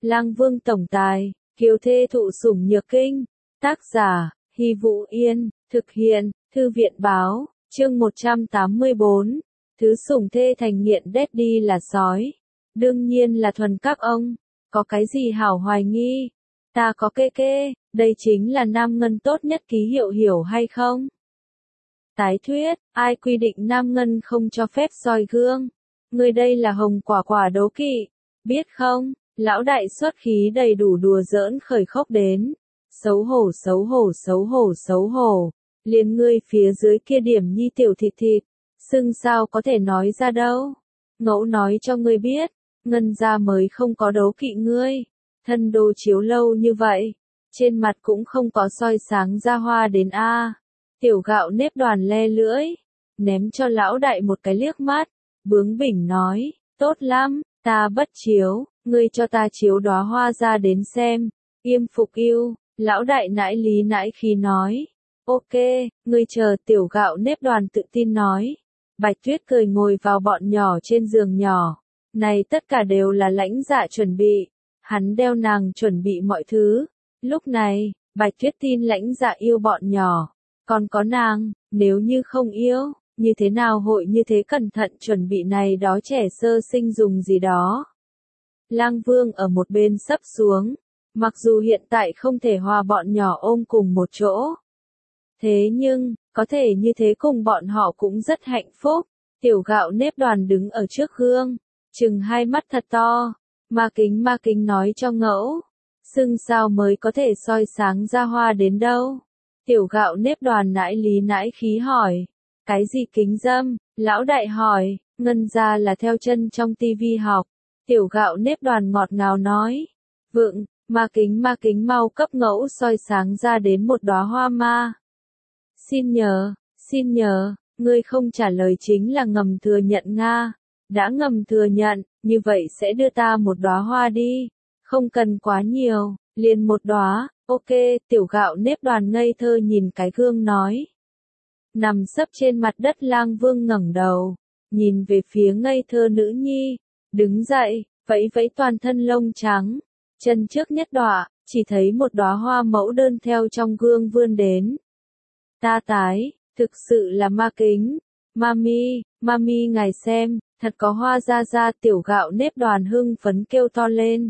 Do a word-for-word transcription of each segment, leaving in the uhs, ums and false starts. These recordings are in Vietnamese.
Lang Vương tổng tài, kiều thê thụ sủng nhược kinh. Tác giả, Hy Vũ Yên, thực hiện, Thư viện báo, chương một trăm tám mươi bốn. Thứ sủng thê thành nghiện daddy là sói. Đương nhiên là thuần các ông, có cái gì hảo hoài nghi. Ta có kê kê, đây chính là nam ngân tốt nhất ký hiệu hiểu hay không? Tái thuyết, ai quy định nam ngân không cho phép soi gương? Người đây là hồng quả quả đố kỵ, biết không? Lão đại xuất khí đầy đủ đùa giỡn khởi khốc đến. Xấu hổ xấu hổ xấu hổ xấu hổ, liền ngươi phía dưới kia điểm nhi tiểu thịt thịt, xưng sao có thể nói ra đâu. Ngẫu nói cho ngươi biết, ngân gia mới không có đấu kỵ ngươi. Thân đồ chiếu lâu như vậy, trên mặt cũng không có soi sáng ra hoa đến a. Tiểu gạo nếp đoàn le lưỡi, ném cho lão đại một cái liếc mắt, bướng bỉnh nói, tốt lắm, ta bất chiếu, ngươi cho ta chiếu đóa hoa ra đến xem. Yêm phục yêu, lão đại nãi lý nãi khí nói, ok, ngươi chờ. Tiểu gạo nếp đoàn tự tin nói. Bạch Tuyết cười ngồi vào bọn nhỏ trên giường nhỏ, này tất cả đều là Lãnh Dạ chuẩn bị, hắn đeo nàng chuẩn bị mọi thứ. Lúc này, Bạch Tuyết tin Lãnh Dạ yêu bọn nhỏ, còn có nàng, nếu như không yêu, như thế nào hội như thế cẩn thận chuẩn bị này đó trẻ sơ sinh dùng gì đó. Lang Vương ở một bên sấp xuống, mặc dù hiện tại không thể hòa bọn nhỏ ôm cùng một chỗ, thế nhưng, có thể như thế cùng bọn họ cũng rất hạnh phúc. Tiểu gạo nếp đoàn đứng ở trước gương, chừng hai mắt thật to, ma kính ma kính nói cho ngẫu, xưng sao mới có thể soi sáng ra hoa đến đâu. Tiểu gạo nếp đoàn nãi lý nãi khí hỏi, cái gì kính dâm? Lão đại hỏi, ngân ra là theo chân trong tivi học. Tiểu gạo nếp đoàn ngọt ngào nói, vựng, ma kính ma kính mau cấp ngẫu soi sáng ra đến một đóa hoa ma. Xin nhờ, xin nhờ, ngươi không trả lời chính là ngầm thừa nhận Nga. Đã ngầm thừa nhận, như vậy sẽ đưa ta một đóa hoa đi. Không cần quá nhiều, liền một đóa. Ok, tiểu gạo nếp đoàn ngây thơ nhìn cái gương nói. Nằm sấp trên mặt đất Lang Vương ngẩng đầu, nhìn về phía ngây thơ nữ nhi, đứng dậy, vẫy vẫy toàn thân lông trắng, chân trước nhất đọa, chỉ thấy một đóa hoa mẫu đơn theo trong gương vươn đến. Ta tái, thực sự là ma kính. Mami, mami ngài xem, thật có hoa ra ra. Tiểu gạo nếp đoàn hưng phấn kêu to lên.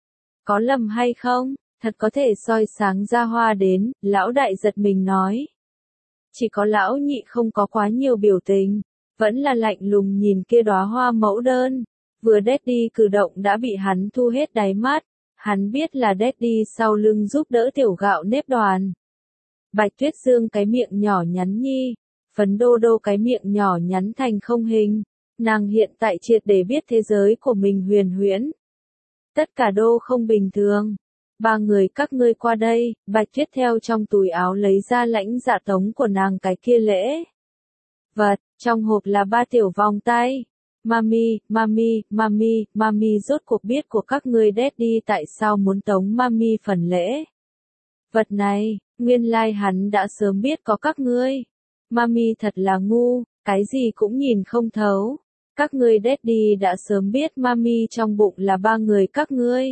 Có lầm hay không, thật có thể soi sáng ra hoa đến, lão đại giật mình nói. Chỉ có lão nhị không có quá nhiều biểu tình, vẫn là lạnh lùng nhìn kia đóa hoa mẫu đơn. Vừa daddy cử động đã bị hắn thu hết đáy mắt, hắn biết là daddy sau lưng giúp đỡ tiểu gạo nếp đoàn. Bạch Tuyết Dương cái miệng nhỏ nhắn nhi, phấn đô đô cái miệng nhỏ nhắn thành không hình, nàng hiện tại triệt để biết thế giới của mình huyền huyễn. Tất cả đô không bình thường. Ba người các ngươi qua đây. Bạch Tuyết theo trong túi áo lấy ra Lãnh Dạ tống của nàng cái kia lễ vật, trong hộp là ba tiểu vòng tay. Mami, mami, mami, mami rốt cuộc biết của các ngươi daddy tại sao muốn tống mami phần lễ vật này. Nguyên lai like hắn đã sớm biết có các ngươi. Mami thật là ngu, cái gì cũng nhìn không thấu. Các ngươi daddy đã sớm biết mami trong bụng là ba người các ngươi,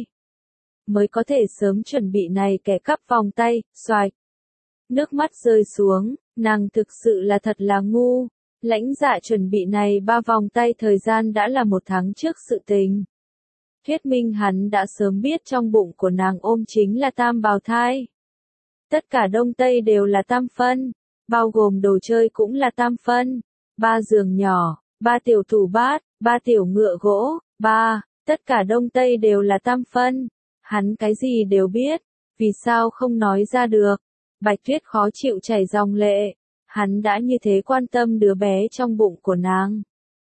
mới có thể sớm chuẩn bị này kẻ cắp vòng tay. Xoạch, nước mắt rơi xuống, nàng thực sự là thật là ngu. Lãnh Dạ chuẩn bị này ba vòng tay thời gian đã là một tháng trước sự tình. Thuyết minh hắn đã sớm biết trong bụng của nàng ôm chính là tam bào thai. Tất cả đông tây đều là tam phân, bao gồm đồ chơi cũng là tam phân. Ba giường nhỏ, ba tiểu tủ bát, ba tiểu ngựa gỗ, ba, tất cả đông tây đều là tam phân. Hắn cái gì đều biết, vì sao không nói ra được. Bạch Tuyết khó chịu chảy dòng lệ, hắn đã như thế quan tâm đứa bé trong bụng của nàng,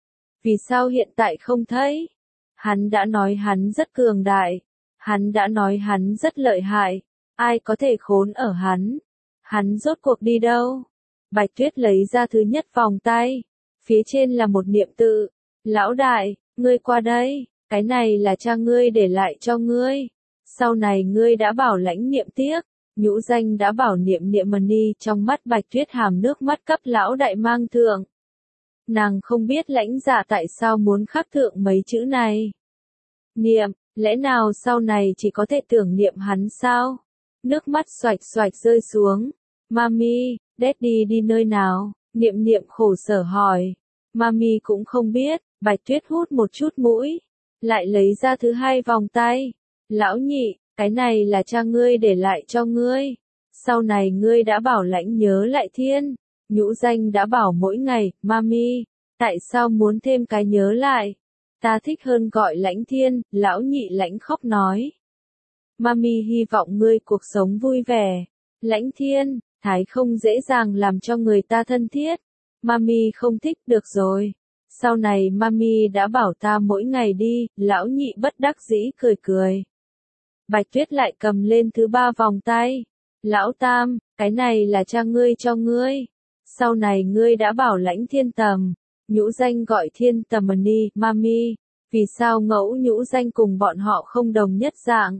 vì sao hiện tại không thấy? Hắn đã nói hắn rất cường đại, hắn đã nói hắn rất lợi hại, ai có thể khốn ở hắn? Hắn rốt cuộc đi đâu? Bạch Tuyết lấy ra thứ nhất vòng tay, phía trên là một niệm tự. Lão đại, ngươi qua đây, cái này là cha ngươi để lại cho ngươi. Sau này ngươi đã bảo lãnh niệm tiếc, nhũ danh đã bảo niệm niệm mani. Trong mắt Bạch Tuyết hàm nước mắt cấp lão đại mang thượng. Nàng không biết Lãnh Dạ tại sao muốn khắc thượng mấy chữ này. Niệm, Lẽ nào sau này chỉ có thể tưởng niệm hắn sao? Nước mắt xoạch xoạch rơi xuống. Mami, Daddy đi nơi nào? Niệm niệm khổ sở hỏi. Mami cũng không biết. Bạch Tuyết hút một chút mũi, lại lấy ra thứ hai vòng tay. Lão nhị, cái này là cha ngươi để lại cho ngươi. Sau này ngươi đã bảo lãnh nhớ lại thiên. Nhũ danh đã bảo mỗi ngày, Mami, tại sao muốn thêm cái nhớ lại? Ta thích hơn gọi lãnh thiên, lão nhị lãnh khóc nói. Mami hy vọng ngươi cuộc sống vui vẻ. Lãnh thiên, thái không dễ dàng làm cho người ta thân thiết. Mami không thích được rồi. Sau này Mami đã bảo ta mỗi ngày đi, lão nhị bất đắc dĩ cười cười. Bạch Tuyết lại cầm lên thứ ba vòng tay. Lão Tam, cái này là cha ngươi cho ngươi. Sau này ngươi đã bảo lãnh thiên tầm. Nhũ danh gọi thiên tầm ni, Mami. Vì sao ngẫu nhũ danh cùng bọn họ không đồng nhất dạng?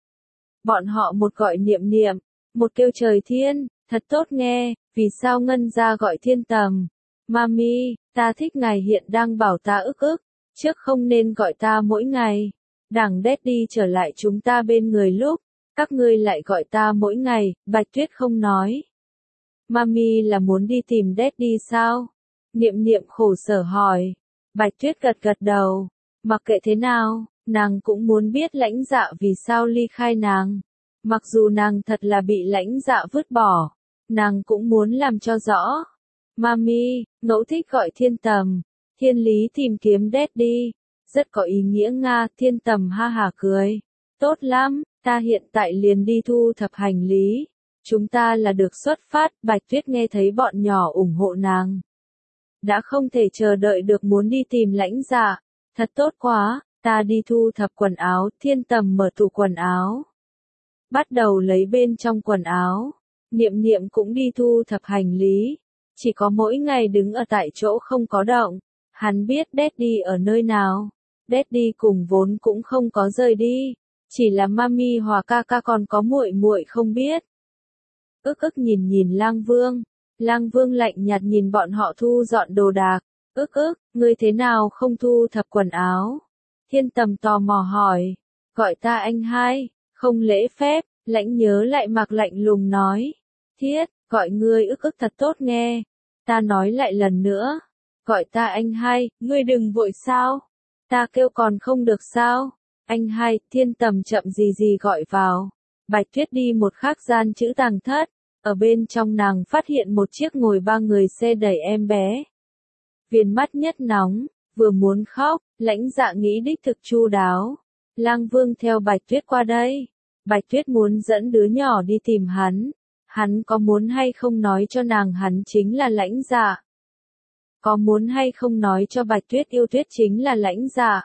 Bọn họ một gọi niệm niệm, một kêu trời thiên, thật tốt nghe. Vì sao ngân gia gọi thiên tầm? Mami, ta thích ngài hiện đang bảo ta ức ức. Trước không nên gọi ta mỗi ngày. Đằng Daddy trở lại chúng ta bên người lúc, các ngươi lại gọi ta mỗi ngày, Bạch Tuyết không nói. Mami là muốn đi tìm Daddy sao? Niệm niệm khổ sở hỏi. Bạch Tuyết gật gật đầu. Mặc kệ thế nào, nàng cũng muốn biết lãnh dạ vì sao ly khai nàng. Mặc dù nàng thật là bị lãnh dạ vứt bỏ, nàng cũng muốn làm cho rõ. Mami, ngẫu thích gọi thiên tầm. Thiên lý tìm kiếm Daddy. Rất có ý nghĩa Nga, thiên tầm ha hà cười. Tốt lắm, ta hiện tại liền đi thu thập hành lý. Chúng ta là được xuất phát, Bạch Tuyết nghe thấy bọn nhỏ ủng hộ nàng. Đã không thể chờ đợi được muốn đi tìm lãnh dạ. Thật tốt quá, ta đi thu thập quần áo, thiên tầm mở tủ quần áo. Bắt đầu lấy bên trong quần áo. Niệm niệm cũng đi thu thập hành lý. Chỉ có mỗi ngày đứng ở tại chỗ không có động. Hắn biết Daddy ở nơi nào. Daddy cùng vốn cũng không có rời đi. Chỉ là Mami hòa ca ca còn có muội muội không biết. Ức ức nhìn nhìn Lang Vương. Lang Vương lạnh nhạt nhìn bọn họ thu dọn đồ đạc. Ức ức, ngươi thế nào không thu thập quần áo? Thiên tầm tò mò hỏi. Gọi ta anh hai, không lễ phép, lãnh nhớ lại mặc lạnh lùng nói. Thiết, gọi ngươi ức ức thật tốt nghe. Ta nói lại lần nữa. Gọi ta anh hai, ngươi đừng vội sao? Ta kêu còn không được sao? Anh hai, thiên tầm chậm gì gì gọi vào. Bạch Tuyết đi một khác gian chữ tàng thất. Ở bên trong nàng phát hiện một chiếc ngồi ba người xe đẩy em bé. Viền mắt nhất nóng, vừa muốn khóc, lãnh dạ nghĩ đích thực chu đáo. Lang Vương theo Bạch Tuyết qua đây. Bạch Tuyết muốn dẫn đứa nhỏ đi tìm hắn. Hắn có muốn hay không nói cho nàng hắn chính là lãnh dạ? Có muốn hay không nói cho Bạch Tuyết yêu Tuyết chính là lãnh dạ?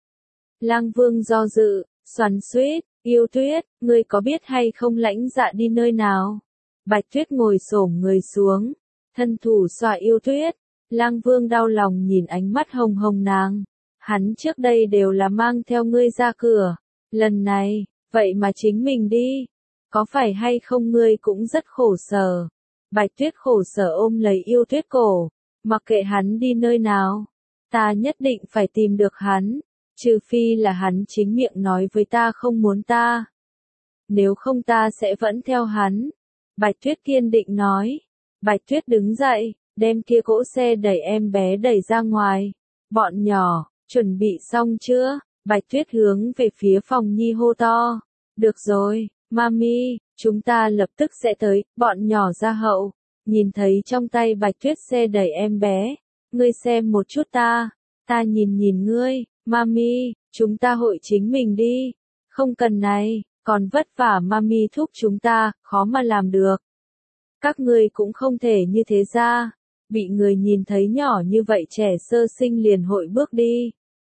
Lang Vương do dự, xoắn xuýt, yêu Tuyết, ngươi có biết hay không lãnh dạ đi nơi nào? Bạch Tuyết ngồi xổm người xuống, thân thủ xoa yêu Tuyết. Lang Vương đau lòng nhìn ánh mắt hồng hồng nàng. Hắn trước đây đều là mang theo ngươi ra cửa. Lần này, vậy mà chính mình đi. Có phải hay không ngươi cũng rất khổ sở. Bạch Tuyết khổ sở ôm lấy yêu Tuyết cổ. Mặc kệ hắn đi nơi nào, ta nhất định phải tìm được hắn. Trừ phi là hắn chính miệng nói với ta không muốn ta. Nếu không ta sẽ vẫn theo hắn. Bạch Tuyết kiên định nói. Bạch Tuyết đứng dậy, đem kia cỗ xe đẩy em bé đẩy ra ngoài. Bọn nhỏ, chuẩn bị xong chưa? Bạch Tuyết hướng về phía phòng nhi hô to. Được rồi, Mami, chúng ta lập tức sẽ tới. Bọn nhỏ ra hậu, nhìn thấy trong tay Bạch Tuyết xe đẩy em bé. Ngươi xem một chút ta, ta nhìn nhìn ngươi. Mami, chúng ta hội chính mình đi. Không cần này, còn vất vả Mami thúc chúng ta, khó mà làm được. Các ngươi cũng không thể như thế ra. Bị người nhìn thấy nhỏ như vậy trẻ sơ sinh liền hội bước đi.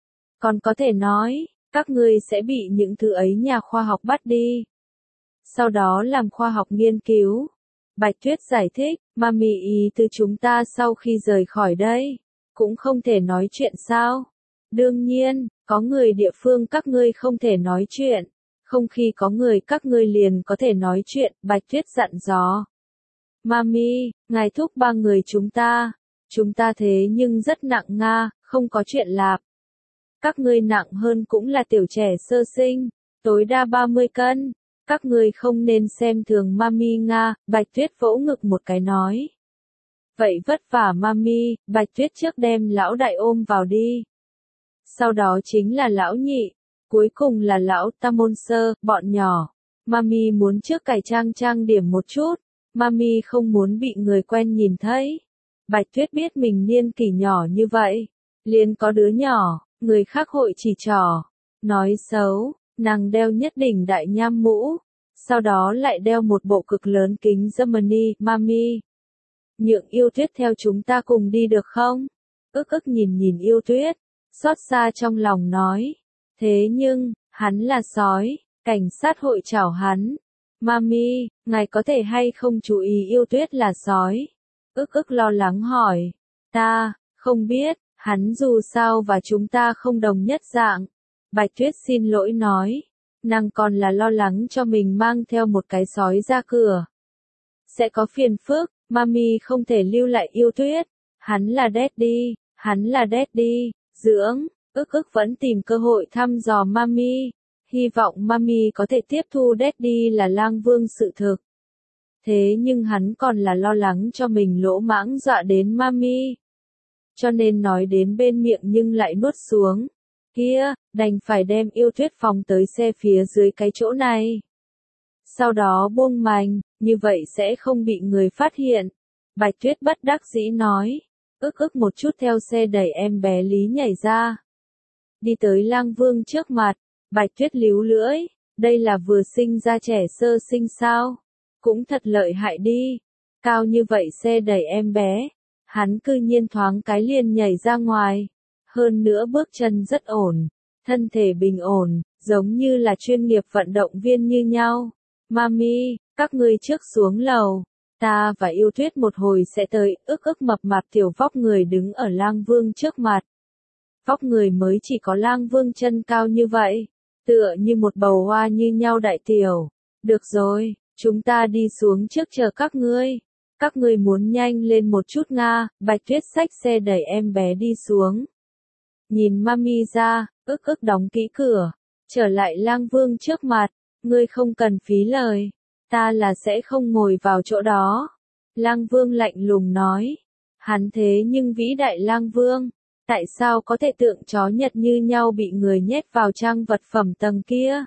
Còn có thể nói, các ngươi sẽ bị những thứ ấy nhà khoa học bắt đi. Sau đó làm khoa học nghiên cứu. Bạch Tuyết giải thích, Mami ý từ chúng ta sau khi rời khỏi đây, cũng không thể nói chuyện sao? Đương nhiên, có người địa phương các ngươi không thể nói chuyện. Không khi có người các ngươi liền có thể nói chuyện, Bạch Tuyết dặn dò. Mami, ngài thúc ba người chúng ta. Chúng ta thế nhưng rất nặng nga, không có chuyện lạp. Các ngươi nặng hơn cũng là tiểu trẻ sơ sinh, tối đa ba mươi cân. Các ngươi không nên xem thường Mami Nga, Bạch Tuyết vỗ ngực một cái nói. Vậy vất vả Mami, Bạch Tuyết trước đem lão đại ôm vào đi. Sau đó chính là lão nhị, cuối cùng là lão Tamon Sơ, bọn nhỏ. Mami muốn trước cải trang trang điểm một chút, Mami không muốn bị người quen nhìn thấy. Bạch Tuyết biết mình niên kỷ nhỏ như vậy, liền có đứa nhỏ, người khác hội chỉ trỏ, nói xấu, nàng đeo nhất đỉnh đại nham mũ, sau đó lại đeo một bộ cực lớn kính Germany, Mami. Nhượng Yêu Tuyết theo chúng ta cùng đi được không? Ức ức nhìn nhìn Yêu Tuyết, xót xa trong lòng nói. Thế nhưng, hắn là sói, cảnh sát hội chảo hắn. Mami, ngài có thể hay không chú ý Yêu Tuyết là sói? Ức ức lo lắng hỏi. Ta, không biết, hắn dù sao và chúng ta không đồng nhất dạng. Bạch Tuyết xin lỗi nói. Nàng còn là lo lắng cho mình mang theo một cái sói ra cửa. Sẽ có phiền phức, Mami không thể lưu lại Yêu Tuyết. Hắn là Daddy, hắn là Daddy, dưỡng, ức ức vẫn tìm cơ hội thăm dò Mami. Hy vọng Mami có thể tiếp thu Daddy là lang vương sự thực. Thế nhưng hắn còn là lo lắng cho mình lỗ mãng dọa đến Mami. Cho nên nói đến bên miệng nhưng lại nuốt xuống. Kia, đành phải đem Yêu Tuyết phóng tới xe phía dưới cái chỗ này. Sau đó buông mành, như vậy sẽ không bị người phát hiện. Bạch Tuyết bất đắc dĩ nói. Ức ức một chút theo xe đẩy em bé Lý nhảy ra. Đi tới lang vương trước mặt, Bạch Tuyết líu lưỡi. Đây là vừa sinh ra trẻ sơ sinh sao? Cũng thật lợi hại đi. Cao như vậy xe đẩy em bé. Hắn cư nhiên thoáng cái liền nhảy ra ngoài. Hơn nữa bước chân rất ổn. Thân thể bình ổn, giống như là chuyên nghiệp vận động viên như nhau. Mami, các ngươi trước xuống lầu. Ta và Yêu Tuyết một hồi sẽ tới. Ức ức mập mạp tiểu vóc người đứng ở lang vương trước mặt. Vóc người mới chỉ có lang vương chân cao như vậy. Tựa như một bầu hoa như nhau đại tiểu. Được rồi, chúng ta đi xuống trước chờ các ngươi. Các ngươi muốn nhanh lên một chút Nga. Bạch Tuyết xách xe đẩy em bé đi xuống. Nhìn Mami ra, ức ức đóng kỹ cửa. Trở lại lang vương trước mặt. Ngươi không cần phí lời. Ta là sẽ không ngồi vào chỗ đó. Lang vương lạnh lùng nói. Hắn thế nhưng vĩ đại lang vương. Tại sao có thể tượng chó Nhật như nhau bị người nhét vào trang vật phẩm tầng kia?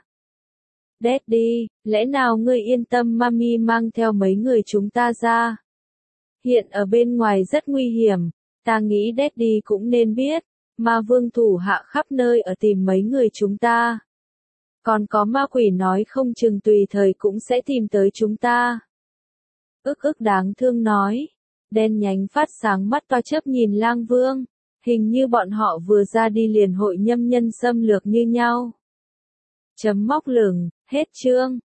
Daddy, lẽ nào ngươi yên tâm Mami mang theo mấy người chúng ta ra? Hiện ở bên ngoài rất nguy hiểm. Ta nghĩ Daddy cũng nên biết. Ma vương thủ hạ khắp nơi ở tìm mấy người chúng ta. Còn có ma quỷ nói không chừng tùy thời cũng sẽ tìm tới chúng ta. Ức ức đáng thương nói. Đen nhánh phát sáng mắt to chớp nhìn lang vương. Hình như bọn họ vừa ra đi liền hội nhâm nhân xâm lược như nhau. Chấm móc lửng, hết chương.